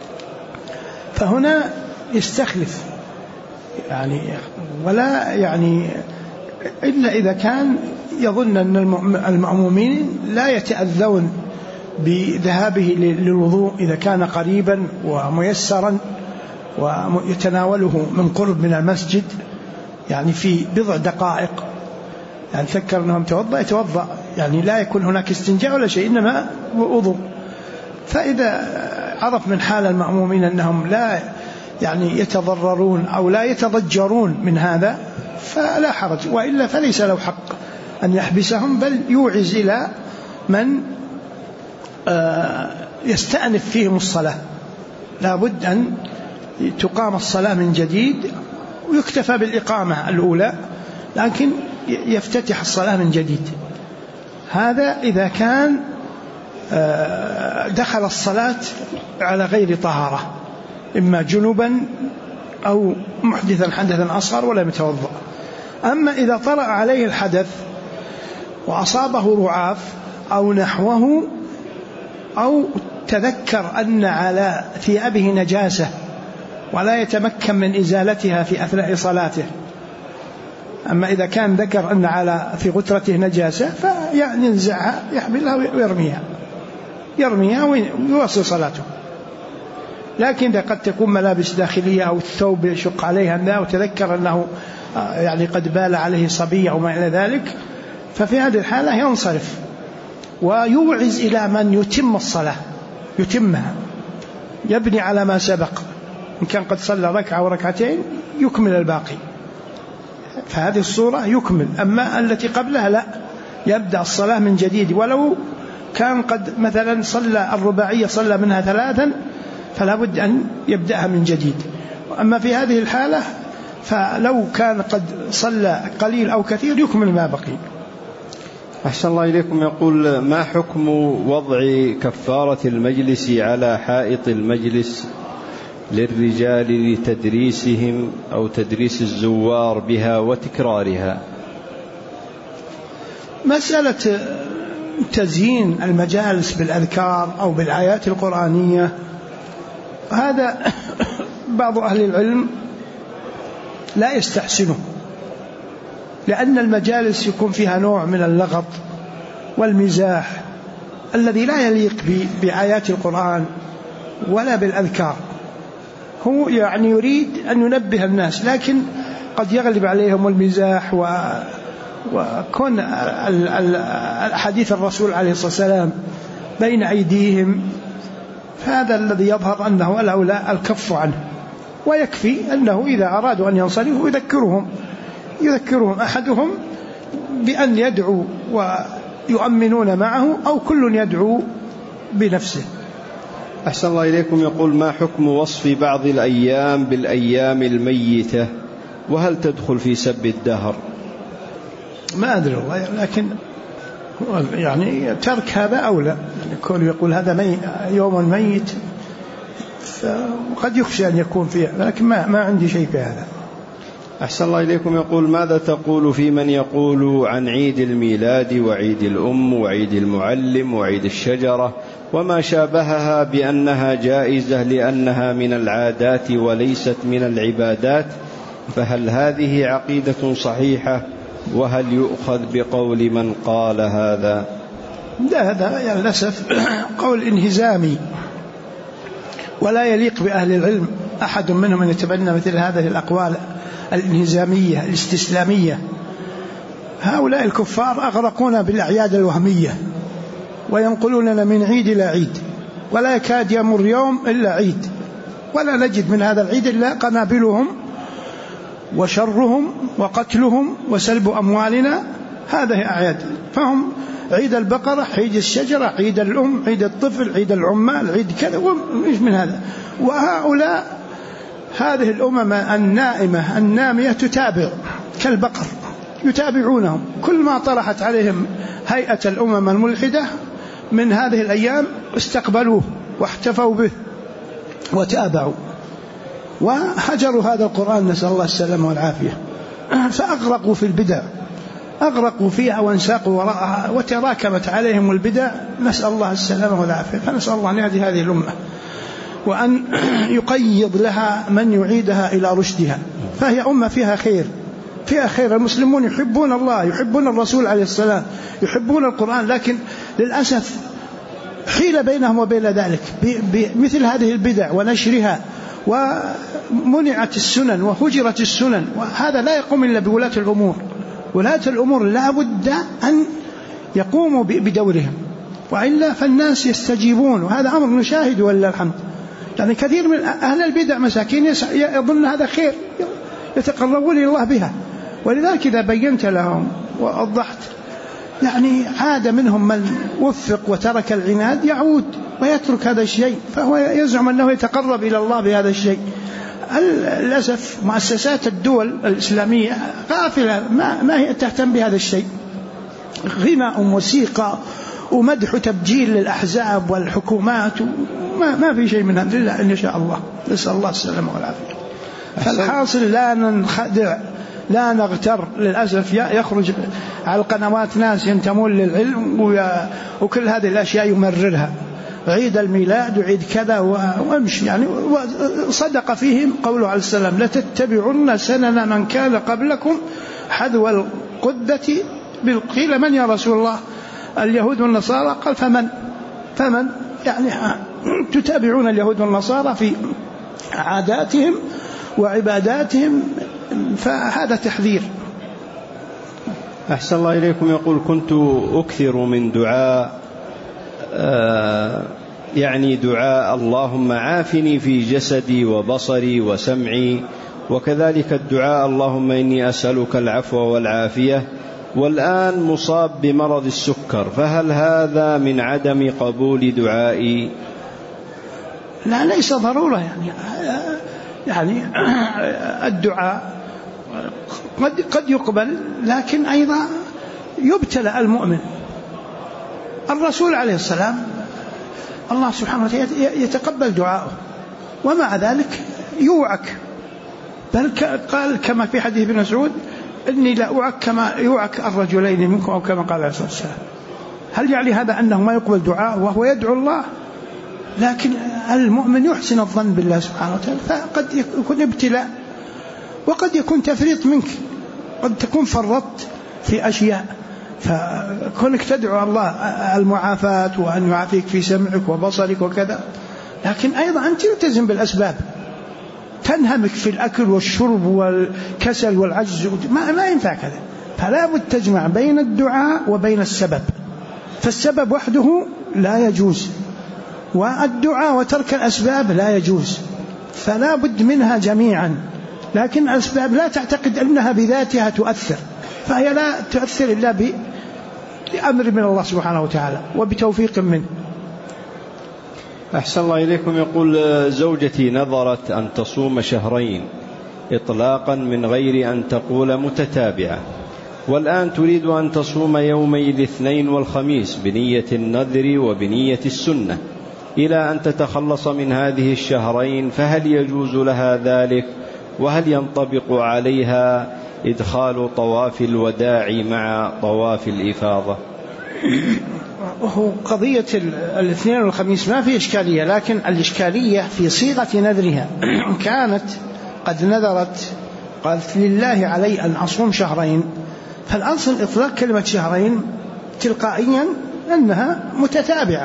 فهنا يستخلف يعني، ولا يعني إلا إذا كان يظن أن المأمومين لا يتأذون بذهابه للوضوء إذا كان قريبا وميسرا ويتناوله من قرب من المسجد، يعني في بضع دقائق، يعني تذكر أنهم يتوضأ، يعني لا يكون هناك استنجاء ولا شيء، إنما وضوء. فإذا عرف من حال المأمومين أنهم لا يعني يتضررون أو لا يتضجرون من هذا فلا حرج، وإلا فليس له حق أن يحبسهم، بل يوعز إلى من يستأنف فيهم الصلاة. لا بد أن تقام الصلاة من جديد، ويكتفى بالإقامة الأولى، لكن يفتتح الصلاة من جديد. هذا إذا كان دخل الصلاة على غير طهارة، إما جنبا أو محدثا حدثا أصغر ولم يتوضأ. أما إذا طرأ عليه الحدث وأصابه رعاف أو نحوه، أو تذكر أن على ثيابه نجاسة ولا يتمكن من إزالتها في أثناء صلاته، أما إذا كان ذكر أن في غترته نجاسة فيعني ينزعها يحملها ويرميها ويواصل صلاته. لكن إذا قد تكون ملابس داخلية أو الثوب يشق عليها الناء، وتذكر أنه يعني قد بال عليه صبي أو ما إلى ذلك، ففي هذه الحالة ينصرف ويوعز إلى من يتم الصلاة، يتمها، يبني على ما سبق، إن كان قد صلى ركعة وركعتين يكمل الباقي، فهذه الصورة يكمل. أما التي قبلها لا، يبدأ الصلاة من جديد، ولو كان قد مثلا صلى الرباعية صلى منها 3 فلا بد أن يبدأها من جديد. أما في هذه الحالة فلو كان قد صلى قليل أو كثير يكمل ما بقي. أحسن الله إليكم. يقول: ما حكم وضع كفارة المجلس على حائط المجلس للرجال لتدريسهم أو تدريس الزوار بها وتكرارها؟ مسألة تزيين المجالس بالأذكار أو بالآيات القرآنية هذا بعض أهل العلم لا يستحسنه، لأن المجالس يكون فيها نوع من اللغط والمزاح الذي لا يليق بآيات القرآن ولا بالأذكار. هو يعني يريد أن ينبه الناس، لكن قد يغلب عليهم المزاح وكون الحديث الرسول عليه الصلاة والسلام بين أيديهم، فهذا الذي يظهر أنه الأولى الكف عنه. ويكفي أنه إذا أرادوا أن ينصرفوا يذكرهم أحدهم بأن يدعو ويؤمنون معه، أو كل يدعو بنفسه. أحسن الله إليكم. يقول: ما حكم وصف بعض الأيام بالأيام الميتة، وهل تدخل في سب الدهر؟ ما أدري والله، لكن يعني ترك هذا أولى، يعني كون يقول هذا يوم ميت فقد يخشى أن يكون فيه، لكن ما عندي شيء في هذا. أحسن الله إليكم. يقول: ماذا تقول في من يقول عن عيد الميلاد وعيد الأم وعيد المعلم وعيد الشجرة وما شابهها بأنها جائزة لأنها من العادات وليست من العبادات؟ فهل هذه عقيدة صحيحة؟ وهل يؤخذ بقول من قال هذا؟ هذا يعني للأسف قول انهزامي، ولا يليق بأهل العلم أحد منهم أن يتبنى مثل هذه الأقوال الانهزامية الاستسلامية. هؤلاء الكفار أغرقونا بالأعياد الوهمية، وينقلوننا من عيد إلى عيد، ولا يكاد يمر يوم إلا عيد، ولا نجد من هذا العيد إلا قنابلهم وشرهم وقتلهم وسلب أموالنا. هذه أعياد، فهم عيد البقرة، عيد الشجرة، عيد الأم، عيد الطفل، عيد العمال، عيد كذا، وإيش من هذا. وهؤلاء هذه الأمم النائمة النامية تتابع كالبقر، يتابعونهم، كل ما طرحت عليهم هيئة الأمم الملحدة من هذه الأيام استقبلوه واحتفوا به وتابعوا وهجروا هذا القرآن، نسأل الله السلامة والعافية. فأغرقوا في البدع، أغرقوا فيها وانساقوا وراءها، وتراكمت عليهم البدع، نسأل الله السلامة والعافية. فنسأل الله أن يهدي هذه الأمة وأن يقيض لها من يعيدها إلى رشدها، فهي أمة فيها خير، فيها خير. المسلمون يحبون الله، يحبون الرسول عليه السلام، يحبون القرآن، لكن للأسف حيل بينهم وبين ذلك بمثل هذه البدع ونشرها، ومنعت السنن وهجرت السنن. وهذا لا يقوم إلا بولاة الأمور. ولاة الأمور لا بد أن يقوموا بدورهم، وإلا فالناس يستجيبون، وهذا أمر نشاهد ولله الحمد. يعني كثير من أهل البدع مساكين يظن هذا خير، يتقربون إلى الله بها، ولذلك إذا بينت لهم ووضحت، يعني عاد منهم من وفق وترك العناد يعود ويترك هذا الشيء، فهو يزعم أنه يتقرب إلى الله بهذا الشيء. للأسف مؤسسات الدول الإسلامية غافلة، ما هي تهتم بهذا الشيء. غناء وموسيقى ومدح وتبجيل للأحزاب والحكومات، ما في شيء من هذا إلا أن يشاء الله، نسأل الله السلامة والعافية. فالحاصل لا ننخدع، لا نغتر. للأسف يخرج على القنوات ناس ينتمون للعلم وكل هذه الأشياء يمررها، عيد الميلاد وعيد كذا وامشي. يعني صدق فيهم قوله عليه السلام: لتتبعن سنن من كان قبلكم حذو القدة. قيل: من يا رسول الله؟ اليهود والنصارى. قال: فمن يعني تتابعون اليهود والنصارى في عاداتهم وعباداتهم، فهذا تحذير. أحسن الله إليكم. يقول: كنت أكثر من دعاء يعني دعاء اللهم عافني في جسدي وبصري وسمعي، وكذلك الدعاء اللهم إني أسألك العفو والعافية، والآن مصاب بمرض السكر، فهل هذا من عدم قبول دعائي؟ لا، ليس ضرورة. يعني الدعاء قد يقبل، لكن أيضا يبتلى المؤمن. الرسول عليه السلام الله سبحانه وتعالى يتقبل دعاءه، ومع ذلك يوعك، بل قال كما في حديث ابن مسعود: إني لا أوعك كما يوعك الرجلين منكم، أو كما قال عليه الصلاة والسلام. هل يعني هذا أنه ما يقبل دعاء وهو يدعو الله؟ لكن المؤمن يحسن الظن بالله سبحانه وتعالى، فقد يكون ابتلاء، وقد يكون تفريط منك، قد تكون فرطت في أشياء، فكونك تدعو الله المعافاة وأن يعافيك في سمعك وبصرك وكذا، لكن أيضا أنت تلتزم بالأسباب. تنهمك في الأكل والشرب والكسل والعجز، ما ينفع كذا. فلا بد تجمع بين الدعاء وبين السبب، فالسبب وحده لا يجوز، والدعاء وترك الأسباب لا يجوز، فلا بد منها جميعا. لكن الأسباب لا تعتقد أنها بذاتها تؤثر، فهي لا تؤثر إلا بأمر من الله سبحانه وتعالى وبتوفيق منه. أحسن الله إليكم. يقول: زوجتي نظرت أن تصوم شهرين إطلاقا من غير أن تقول متتابعة، والآن تريد أن تصوم يومي الاثنين والخميس بنية النذر وبنية السنة إلى أن تتخلص من هذه الشهرين، فهل يجوز لها ذلك؟ وهل ينطبق عليها إدخال طواف الوداع مع طواف الإفاضة؟ وهو قضية الاثنين والخميس ما في إشكالية، لكن الإشكالية في صيغة نذرها. كانت قد نذرت قالت: لله علي أن أصوم شهرين، فالأصل إطلاق كلمة شهرين تلقائيا أنها متتابعة.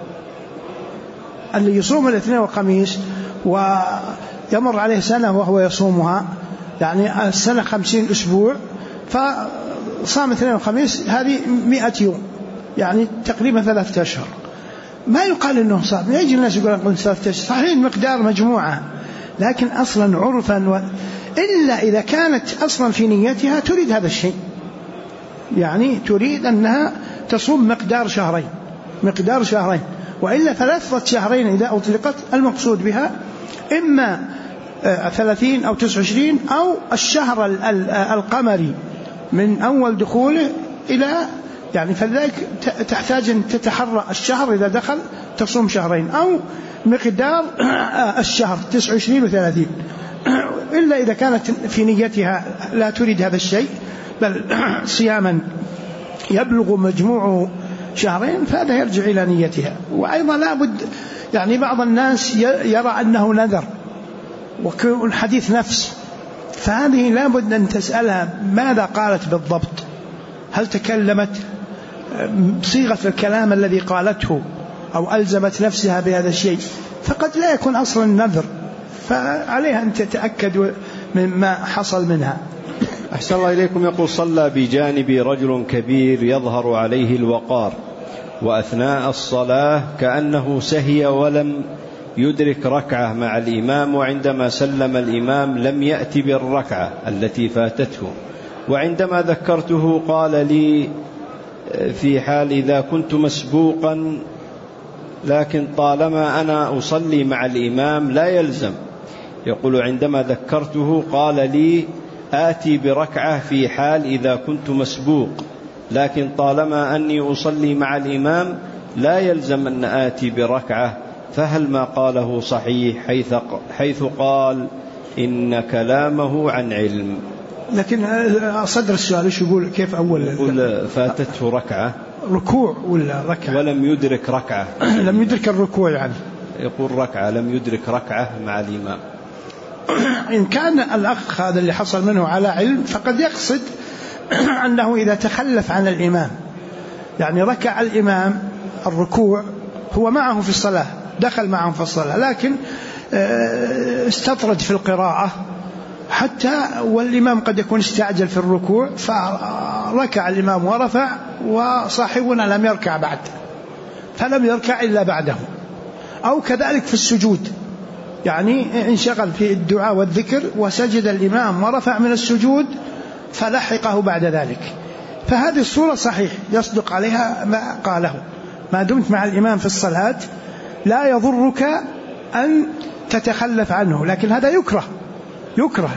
اللي يصوم الاثنين والخميس ويمر عليه سنة وهو يصومها، يعني السنة 50 أسبوع، فصام اثنين والخميس، هذه 100 يوم، يعني تقريبا 3 أشهر. ما يقال أنه صام، يجي الناس يقولون 3 أشهر، صحيح مقدار مجموعة، لكن أصلا عرفا إلا إذا كانت أصلا في نيتها تريد هذا الشيء، يعني تريد أنها تصوم مقدار شهرين، وإلا 3 شهرين إذا أطلقت المقصود بها إما 30 أو 29 أو الشهر القمري من أول دخوله إلى، يعني فذلك تحتاج أن تتحرى الشهر إذا دخل تصوم شهرين، أو مقدار الشهر 29 و30، إلا إذا كانت في نيتها لا تريد هذا الشيء بل صياما يبلغ مجموع شهرين، فهذا يرجع إلى نيتها. وأيضا لا بد، يعني بعض الناس يرى أنه نذر والحديث نفس، فهذه لا بد أن تسألها ماذا قالت بالضبط، هل تكلمت بصيغة الكلام الذي قالته أو ألزمت نفسها بهذا الشيء، فقد لا يكون أصلا نذر، فعليها أن تتأكد مما حصل منها. أحسن الله إليكم. يقول: صلى بجانبي رجل كبير يظهر عليه الوقار، وأثناء الصلاة كأنه سهي ولم يدرك ركعة مع الإمام، وعندما سلم الإمام لم يأتي بالركعة التي فاتته، وعندما ذكرته قال لي في حال إذا كنت مسبوقا، لكن طالما أنا أصلي مع الإمام لا يلزم. يقول: عندما ذكرته قال لي آتي بركعة في حال إذا كنت مسبوق، لكن طالما أني أصلي مع الإمام لا يلزم أن آتي بركعة، فهل ما قاله صحيح حيث قال إن كلامه عن علم؟ لكن صدر السؤال إيش يقول؟ كيف أول؟ يقول فاتته ركعة، ركوع ولا ركعة؟ ولم يدرك ركعة. لم يدرك الركوع، يعني يقول ركعة، لم يدرك ركعة مع الإمام. إن كان الأخ هذا اللي حصل منه على علم، فقد يقصد أنه إذا تخلف عن الإمام، يعني ركع الإمام الركوع هو معه في الصلاة، دخل معهم في الصلاة، لكن استطرد في القراءة حتى والإمام قد يكون استعجل في الركوع فركع الإمام ورفع وصاحبنا لم يركع بعد فلم يركع إلا بعده. أو كذلك في السجود، يعني انشغل في الدعاء والذكر وسجد الإمام ورفع من السجود فلحقه بعد ذلك، فهذه الصورة صحيح يصدق عليها ما قاله، ما دمت مع الإمام في الصلاة لا يضرك أن تتخلف عنه، لكن هذا يكره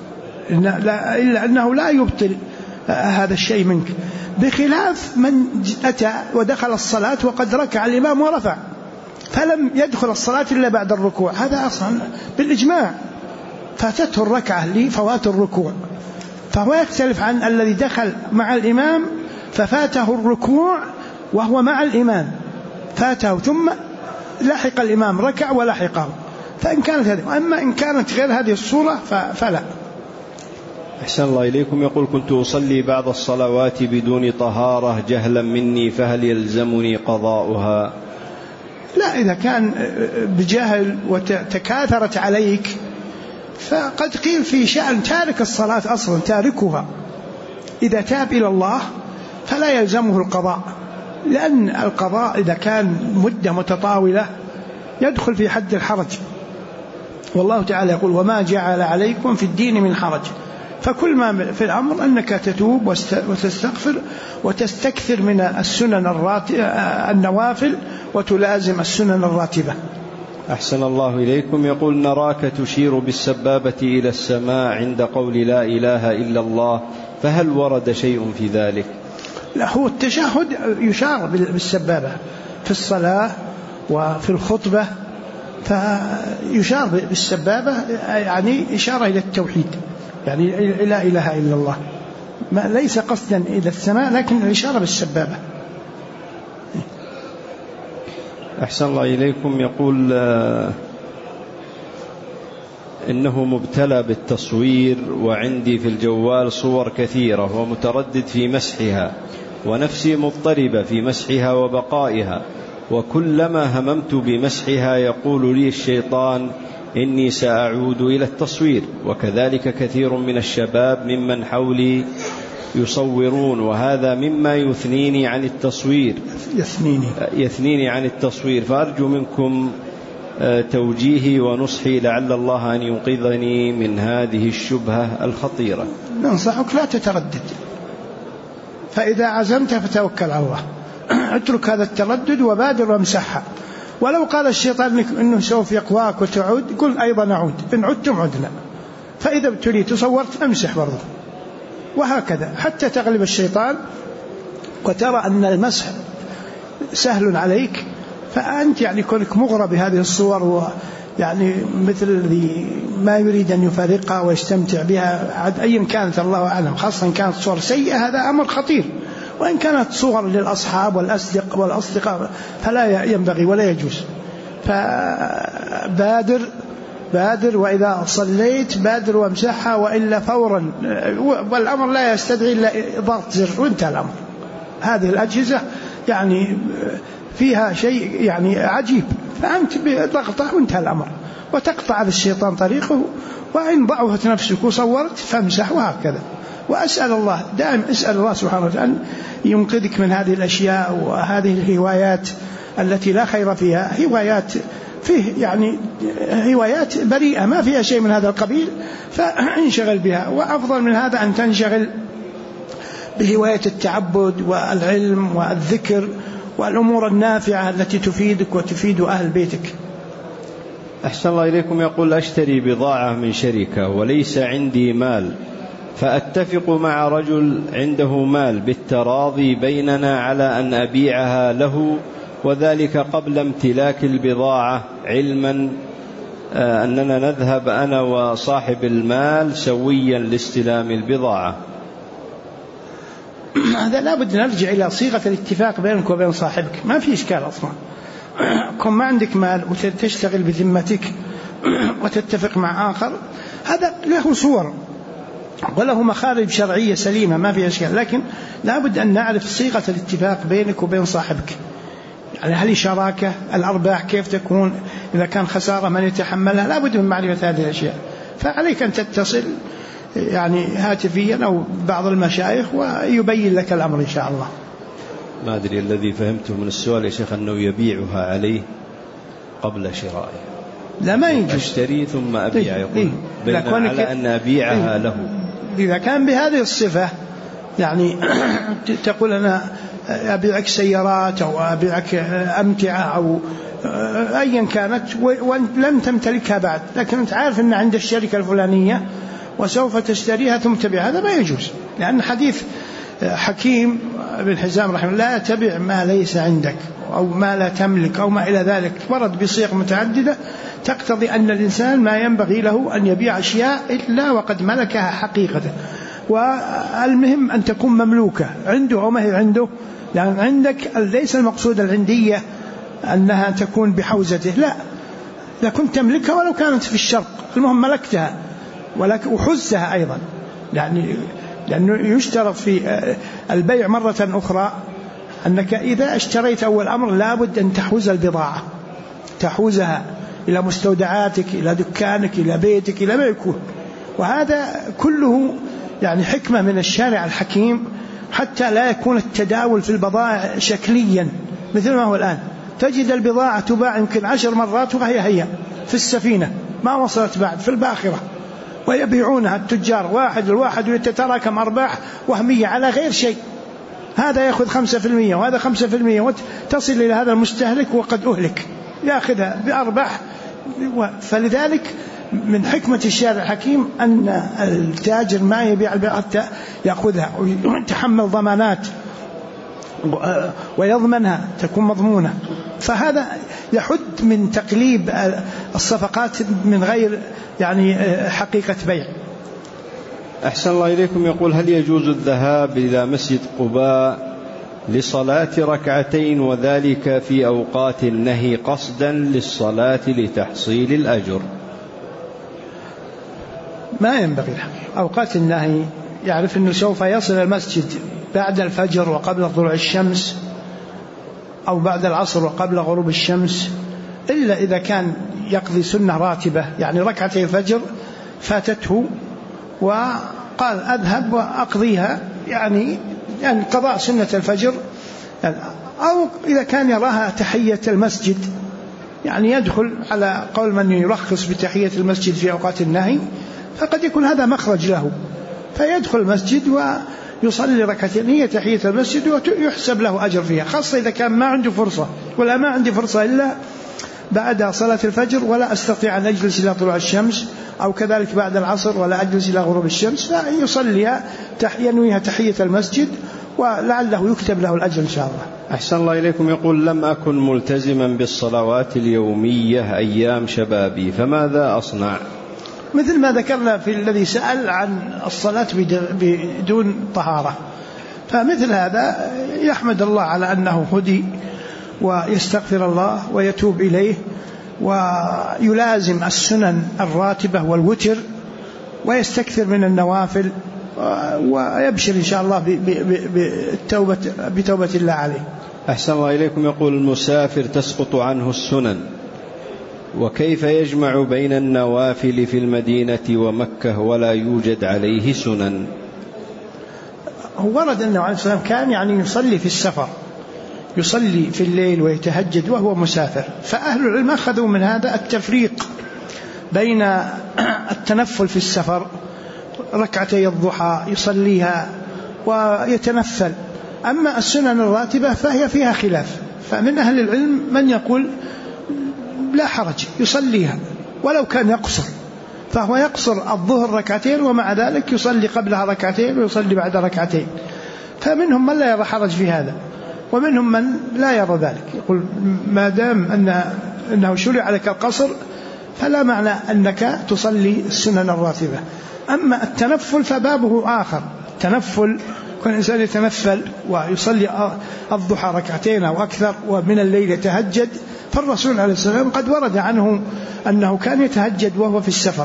إلا أنه لا يبطل هذا الشيء منك، بخلاف من أتى ودخل الصلاة وقد ركع الإمام ورفع فلم يدخل الصلاة إلا بعد الركوع، هذا أصلا بالإجماع فاتته الركعة لفوات الركوع، فهو يختلف عن الذي دخل مع الإمام ففاته الركوع وهو مع الإمام فاته ثم لحق الإمام ركع ولحقه، فإن كانت هذه. أما إن كانت غير هذه الصورة فلا. أحسن الله إليكم. يقول: كنت أصلي بعض الصلوات بدون طهارة جهلا مني، فهل يلزمني قضاؤها؟ لا، إذا كان بجهل وتكاثرت عليك فقد قيل في شأن تارك الصلاة أصلا تاركها إذا تاب إلى الله فلا يلزمه القضاء، لأن القضاء إذا كان مدة متطاولة يدخل في حد الحرج، والله تعالى يقول: وما جعل عليكم في الدين من حرج، فكل ما في الأمر أنك تتوب وتستغفر وتستكثر من السنن النوافل وتلازم السنن الراتبة. أحسن الله إليكم. يقول: نراك تشير بالسبابة إلى السماء عند قول لا إله إلا الله، فهل ورد شيء في ذلك؟ لا، هو التشهد يشار بالسبابة في الصلاة وفي الخطبة، فيشار بالسبابة يعني إشارة إلى التوحيد، يعني لا إله إلا الله، ليس قصدا إلى السماء لكن الإشارة بالسبابة. أحسن الله إليكم. يقول: إنه مبتلى بالتصوير وعندي في الجوال صور كثيرة ومتردد في مسحها، ونفسي مضطربة في مسحها وبقائها، وكلما هممت بمسحها يقول لي الشيطان إني سأعود إلى التصوير، وكذلك كثير من الشباب ممن حولي يصورون، وهذا مما يثنيني عن التصوير يثنيني عن التصوير، فأرجو منكم توجيهي ونصحي لعل الله أن ينقذني من هذه الشبهة الخطيرة. ننصحك لا تتردد، فإذا عزمت فتوكل على الله، اترك هذا التردد وبادر وامسحها، ولو قال الشيطان إنه سوف يقواك وتعود قل أيضا أعود، إن عدتم عدنا، فإذا ابتليت تصورت أمسح برضه، وهكذا حتى تغلب الشيطان وترى أن المسح سهل عليك، فأنت يعني كونك مغرى بهذه الصور يعني مثل الذي ما يريد أن يفارقها ويستمتع بها عاد أيا كانت الله أعلم، خاصة إن كانت صور سيئة هذا أمر خطير، وإن كانت صور للأصحاب والأصدقاء فلا ينبغي ولا يجوز. فبادر وإذا صليت بادر وامسحها، وإلا فورا، والأمر لا يستدعي إلا ضغط زر وانتهى الأمر. هذه الأجهزة يعني فيها شيء يعني عجيب، فأنت بضغطه وانتهى الأمر، وتقطع على الشيطان طريقه، وإن ضعفت نفسك وصورت فامسح، وهكذا. وأسأل الله دائما، أسأل الله سبحانه وتعالى أن ينقذك من هذه الأشياء وهذه الهوايات التي لا خير فيها، هوايات فيه يعني هوايات بريئة ما فيها شيء من هذا القبيل، فانشغل بها. وأفضل من هذا أن تنشغل بهواية التعبد والعلم والذكر والأمور النافعة التي تفيدك وتفيد أهل بيتك. أحسن الله إليكم. يقول: أشتري بضاعة من شركة وليس عندي مال، فأتفق مع رجل عنده مال بالتراضي بيننا على أن أبيعها له، وذلك قبل امتلاك البضاعة، علما أننا نذهب أنا وصاحب المال سويا لاستلام البضاعة. هذا لابد نرجع إلى صيغة الاتفاق بينك وبين صاحبك، ما في إشكال أصلا. كن ما عندك مال وتشتغل بذمتك وتتفق مع آخر، هذا له صور وله مخارج شرعية سليمة ما في إشكال، لكن لابد أن نعرف صيغة الاتفاق بينك وبين صاحبك، يعني هل شراكة الأرباح كيف تكون، إذا كان خسارة من يتحملها، لابد من معرفة هذه الأشياء. فعليك أن تتصل يعني هاتفيا أو بعض المشايخ ويبين لك الأمر إن شاء الله. ما أدري، الذي فهمته من السؤال يا شيخ أنه يبيعها عليه قبل شرائه. لا، ما يجوز أشتري ثم أبيع، يقول على أن أبيعها له. إذا كان بهذه الصفة يعني تقول أنا أبيعك سيارات أو أبيعك أمتعة أو أيا كانت ولم تمتلكها بعد، لكن أنت عارف أن عند الشركة الفلانية وسوف تشتريها ثم تبيع، هذا ما يجوز. لأن حديث حكيم بن حزام رحمه الله: لا تبع ما ليس عندك أو ما لا تملك أو ما إلى ذلك، ورد بصيغ متعددة تقتضي أن الإنسان ما ينبغي له أن يبيع أشياء إلا وقد ملكها حقيقة. والمهم أن تكون مملوكة عنده أو ما هي عنده، لأن عندك ليس المقصود العندية أنها تكون بحوزته، لا، إذا كنت تملكها ولو كانت في الشرق المهم ملكتها وحزتها أيضا، لأنه يشترط في البيع مرة أخرى أنك إذا اشتريت أول أمر لابد أن تحوز البضاعة، تحوزها إلى مستودعاتك، إلى دكانك، إلى بيتك، إلى ما يكون. وهذا كله يعني حكمة من الشارع الحكيم حتى لا يكون التداول في البضائع شكليا مثل ما هو الآن. تجد البضاعة تباع يمكن 10 مرات وهي في السفينة ما وصلت بعد في الباخرة، ويبيعونها التجار واحد الواحد ويتتراكم أرباح وهمية على غير شيء. هذا يأخذ 5% وهذا 5%، وتصل إلى هذا المستهلك وقد أهلك يأخذها بأرباح. فلذلك من حكمة الشارع الحكيم أن التاجر ما يبيع البيع حتى يأخذها ويتحمل ضمانات ويضمنها تكون مضمونة، فهذا يحد من تقليب الصفقات من غير يعني حقيقة بيع. أحسن الله إليكم. يقول: هل يجوز الذهاب إلى مسجد قباء لصلاة ركعتين وذلك في أوقات النهي قصدا للصلاة لتحصيل الأجر؟ ما ينبغي. أوقات النهي يعرف أنه سوف يصل المسجد بعد الفجر وقبل طلوع الشمس أو بعد العصر وقبل غروب الشمس، إلا إذا كان يقضي سنة راتبة، يعني ركعتي الفجر فاتته وقال أذهب وأقضيها، يعني قضاء سنة الفجر. أو إذا كان يراها تحية المسجد، يعني يدخل على قول من يرخص بتحية المسجد في أوقات النهي، فقد يكون هذا مخرج له، فيدخل المسجد ويصلي ركعتين هي تحية المسجد ويحسب له أجر فيها، خاصة إذا كان ما عنده فرصة، ولا ما عندي فرصة إلا بعد صلاة الفجر ولا أستطيع أن أجلس إلى طلوع الشمس، أو كذلك بعد العصر ولا أجلس إلى غروب الشمس، فيصليها ينويها تحية المسجد ولعله يكتب له الأجر إن شاء الله. أحسن الله إليكم. يقول: لم أكن ملتزما بالصلوات اليومية أيام شبابي، فماذا أصنع؟ مثل ما ذكرنا في الذي سأل عن الصلاة بدون طهارة، فمثل هذا يحمد الله على أنه هدي ويستغفر الله ويتوب إليه ويلازم السنن الراتبة والوتر ويستكثر من النوافل ويبشر إن شاء الله بتوبة الله عليه. أحسن الله إليكم. يقول: المسافر تسقط عنه السنن، وكيف يجمع بين النوافل في المدينة ومكة ولا يوجد عليه سنن؟ هو ورد أنه عليه السلام كان يعني يصلي في السفر، يصلي في الليل ويتهجد وهو مسافر، فأهل العلم أخذوا من هذا التفريق بين التنفل في السفر، ركعتي الضحى يصليها ويتنفل، أما السنن الراتبة فهي فيها خلاف، فمن أهل العلم من يقول لا حرج يصليها ولو كان يقصر، فهو يقصر الظهر ركعتين ومع ذلك يصلي قبلها ركعتين ويصلي بعد ركعتين، فمنهم من لا يرى حرج في هذا ومنهم من لا يرى ذلك، يقول ما دام أنه شرع عليك القصر فلا معنى أنك تصلي السنن الراتبة. أما التنفل فبابه آخر، التنفل كل إنسان يتنفل ويصلي الضحى ركعتين أو أكثر ومن الليل يتهجد، فالرسول عليه السلام قد ورد عنه أنه كان يتهجد وهو في السفر.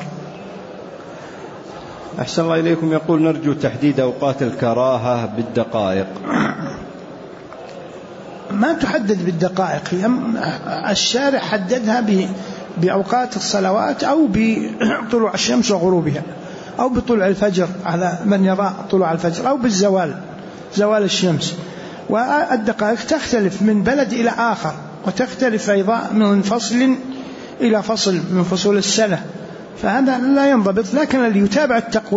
أحسن الله إليكم. يقول: نرجو تحديد أوقات الكراهة بالدقائق. ما تحدد بالدقائق، الشارع حددها بأوقات الصلوات أو بطلوع الشمس وغروبها أو بطلوع الفجر على من يرى طلوع الفجر أو بالزوال، زوال الشمس. والدقائق تختلف من بلد إلى آخر، وتختلف أيضا من فصل إلى فصل من فصول السنة، فهذا لا ينضبط. لكن اللي يتابع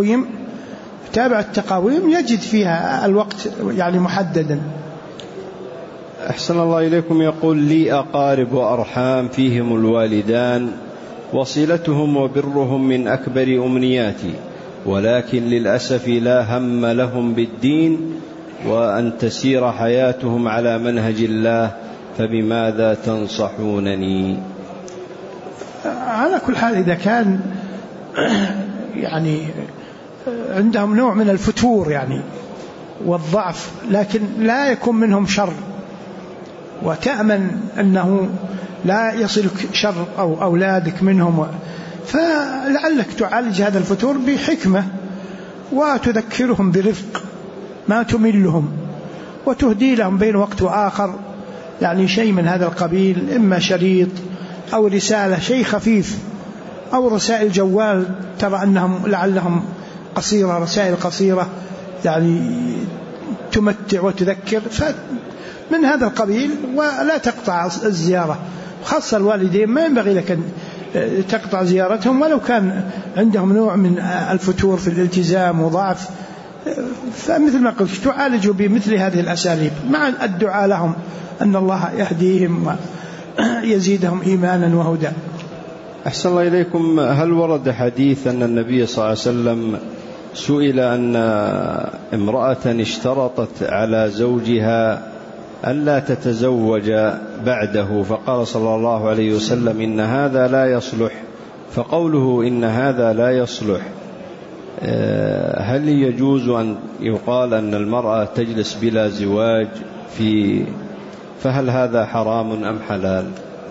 التقاويم يجد فيها الوقت يعني محددا. أحسن الله إليكم. يقول لي أقارب وأرحام فيهم الوالدان، وصلتهم وبرهم من أكبر أمنياتي، ولكن للأسف لا هم لهم بالدين وأن تسير حياتهم على منهج الله، فبماذا تنصحونني؟ على كل حال إذا كان يعني عندهم نوع من الفتور يعني والضعف، لكن لا يكون منهم شر، وتأمن أنه لا يصلك شر أو أولادك منهم، فلعلك تعالج هذا الفتور بحكمة وتذكرهم برفق ما تملهم، وتهدي لهم بين وقت وآخر يعني شيء من هذا القبيل، إما شريط أو رسالة شيء خفيف أو رسائل جوال ترى أنهم لعلهم قصيرة، رسائل قصيرة يعني تمتع وتذكر، فمن هذا القبيل. ولا تقطع الزيارة، خاصة الوالدين ما ينبغي لك أن تقطع زيارتهم ولو كان عندهم نوع من الفتور في الالتزام وضعف، فمثل ما قلت تعالجوا بمثل هذه الأساليب مع الدعاء لهم أن الله يهديهم ويزيدهم إيمانا وهدى. أحسن الله إليكم. هل ورد حديث أن النبي صلى الله عليه وسلم سئل أن امرأة اشترطت على زوجها ألا تتزوج بعده، فقال صلى الله عليه وسلم إن هذا لا يصلح، فقوله إن هذا لا يصلح هل يجوز أن يقال أن المرأة تجلس بلا زواج فهل هذا حرام أم حلال؟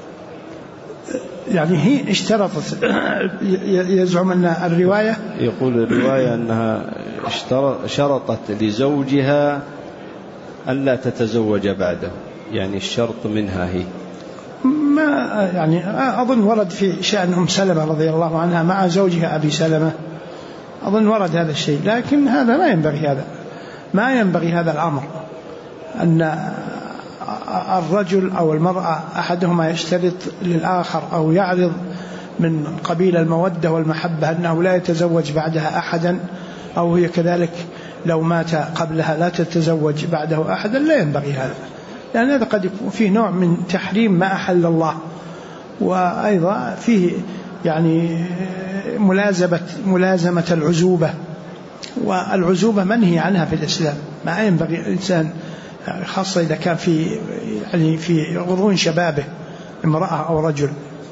يعني هي اشترطت، يزعم أن الرواية، يقول الرواية أنها شرطت لزوجها ألا تتزوج بعده، يعني الشرط منها هي ما يعني أظن ورد في شأن أم سلمة رضي الله عنها مع زوجها أبي سلمة، أظن ورد هذا الشيء، لكن هذا ما ينبغي هذا الأمر، أن الرجل أو المرأة أحدهما يشترط للآخر أو يعرض من قبيل المودة والمحبة أنه لا يتزوج بعدها أحدا، أو هي كذلك لو مات قبلها لا تتزوج بعده أحدا، لا ينبغي هذا، لأن هذا قد يكون فيه نوع من تحريم ما أحل الله، وأيضا فيه يعني ملازمة العزوبة، والعزوبة منهي عنها في الإسلام، ما ينبغي الإنسان خاصة إذا كان في غضون شبابه امرأة أو رجل.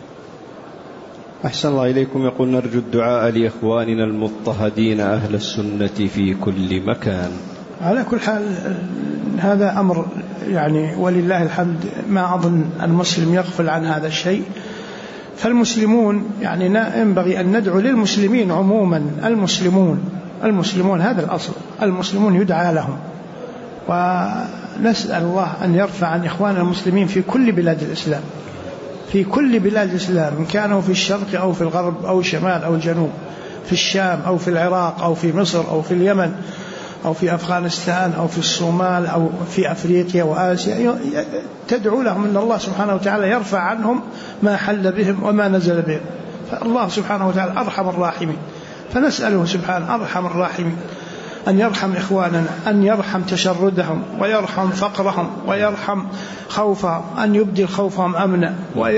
أحسن الله إليكم. يقول نرجو الدعاء لإخواننا المضطهدين أهل السنة في كل مكان. على كل حال هذا أمر يعني ولله الحمد ما أظن المسلم يغفل عن هذا الشيء، فالمسلمون يعني ينبغي أن ندعو للمسلمين عموما، المسلمون هذا الأصل، المسلمون يدعى لهم، ونسأل الله أن يرفع عن إخوان المسلمين في كل بلاد الإسلام، في كل بلاد الإسلام، إن كانوا في الشرق أو في الغرب أو الشمال أو الجنوب، في الشام أو في العراق أو في مصر أو في اليمن أو في أفغانستان أو في الصومال أو في أفريقيا وآسيا، تدعو لهم أن الله سبحانه وتعالى يرفع عنهم ما حل بهم وما نزل بهم، فالله سبحانه وتعالى أرحم الراحمين، فنسأله سبحانه أرحم الراحمين أن يرحم إخواننا، أن يرحم تشردهم ويرحم فقرهم ويرحم خوفهم، أن يبدل خوفهم أمنا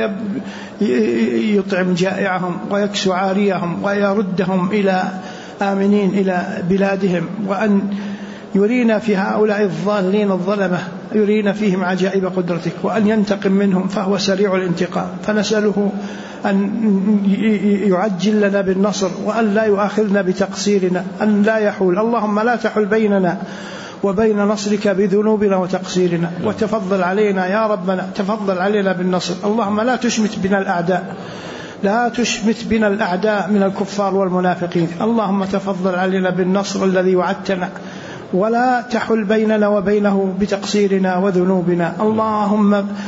ويطعم جائعهم ويكسو عاريهم ويردهم إلى آمنين إلى بلادهم، وأن يرينا في هؤلاء الضالين الظلمة يرينا فيهم عجائب قدرتك، وأن ينتقم منهم فهو سريع الانتقام، فنسأله أن يعجل لنا بالنصر، وأن لا يؤاخذنا بتقصيرنا، أن لا يحول، اللهم لا تحل بيننا وبين نصرك بذنوبنا وتقصيرنا، وتفضل علينا يا ربنا، تفضل علينا بالنصر، اللهم لا تشمت بنا الأعداء، لا تشمت بنا الأعداء من الكفار والمنافقين، اللهم تفضل علينا بالنصر الذي وعدتنا، ولا تحل بيننا وبينه بتقصيرنا وذنوبنا، اللهم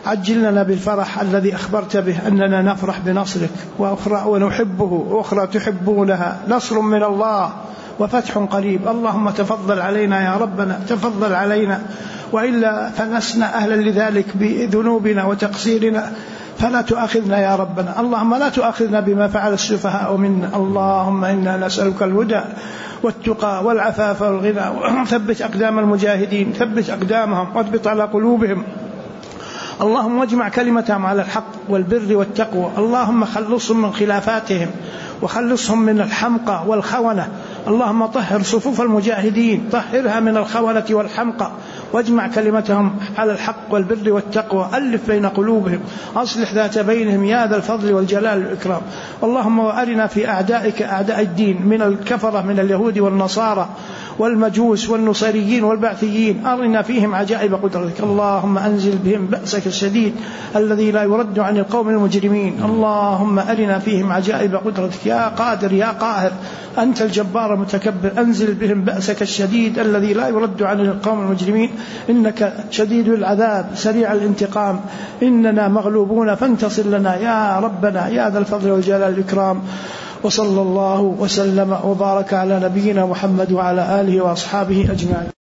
عجل لنا بالفرح الذي أخبرت به أننا نفرح بنصرك، ونحبه، وأخرى تحبونها، نصر من الله وفتح قريب. اللهم تفضل علينا يا ربنا، تفضل علينا، وإلا فلسنا أهلا لذلك بذنوبنا وتقصيرنا، فلا تؤاخذنا يا ربنا. اللهم لا تؤاخذنا بما فعل السفهاء منا. اللهم إنا نسألك الهدى والتقى والعفاف والغنى. ثبت أقدام المجاهدين، ثبت أقدامهم واثبت على قلوبهم. اللهم واجمع كلمتهم على الحق والبر والتقوى. اللهم خلصهم من خلافاتهم وخلصهم من الحمقى والخونة. اللهم طهر صفوف المجاهدين، طهرها من الخونة والحمقى، واجمع كلمتهم على الحق والبر والتقوى. ألف بين قلوبهم، أصلح ذات بينهم يا ذا الفضل والجلال والإكرام. اللهم وأرنا في أعدائك أعداء الدين من الكفرة من اليهود والنصارى والمجوس والنصيريين والبعثيين، أرنا فيهم عجائب قدرتك. اللهم أنزل بهم بأسك الشديد الذي لا يرد عن القوم المجرمين. اللهم أرنا فيهم عجائب قدرتك يا قادر يا قاهر، أنت الجبار المتكبر. أنزل بهم بأسك الشديد الذي لا يرد عن القوم المجرمين، إنك شديد العذاب سريع الانتقام، إننا مغلوبون فانتصر لنا يا ربنا يا ذا الفضل والجلال والإكرام. وصلى الله وسلم وبارك على نبينا محمد وعلى آله وأصحابه أجمعين.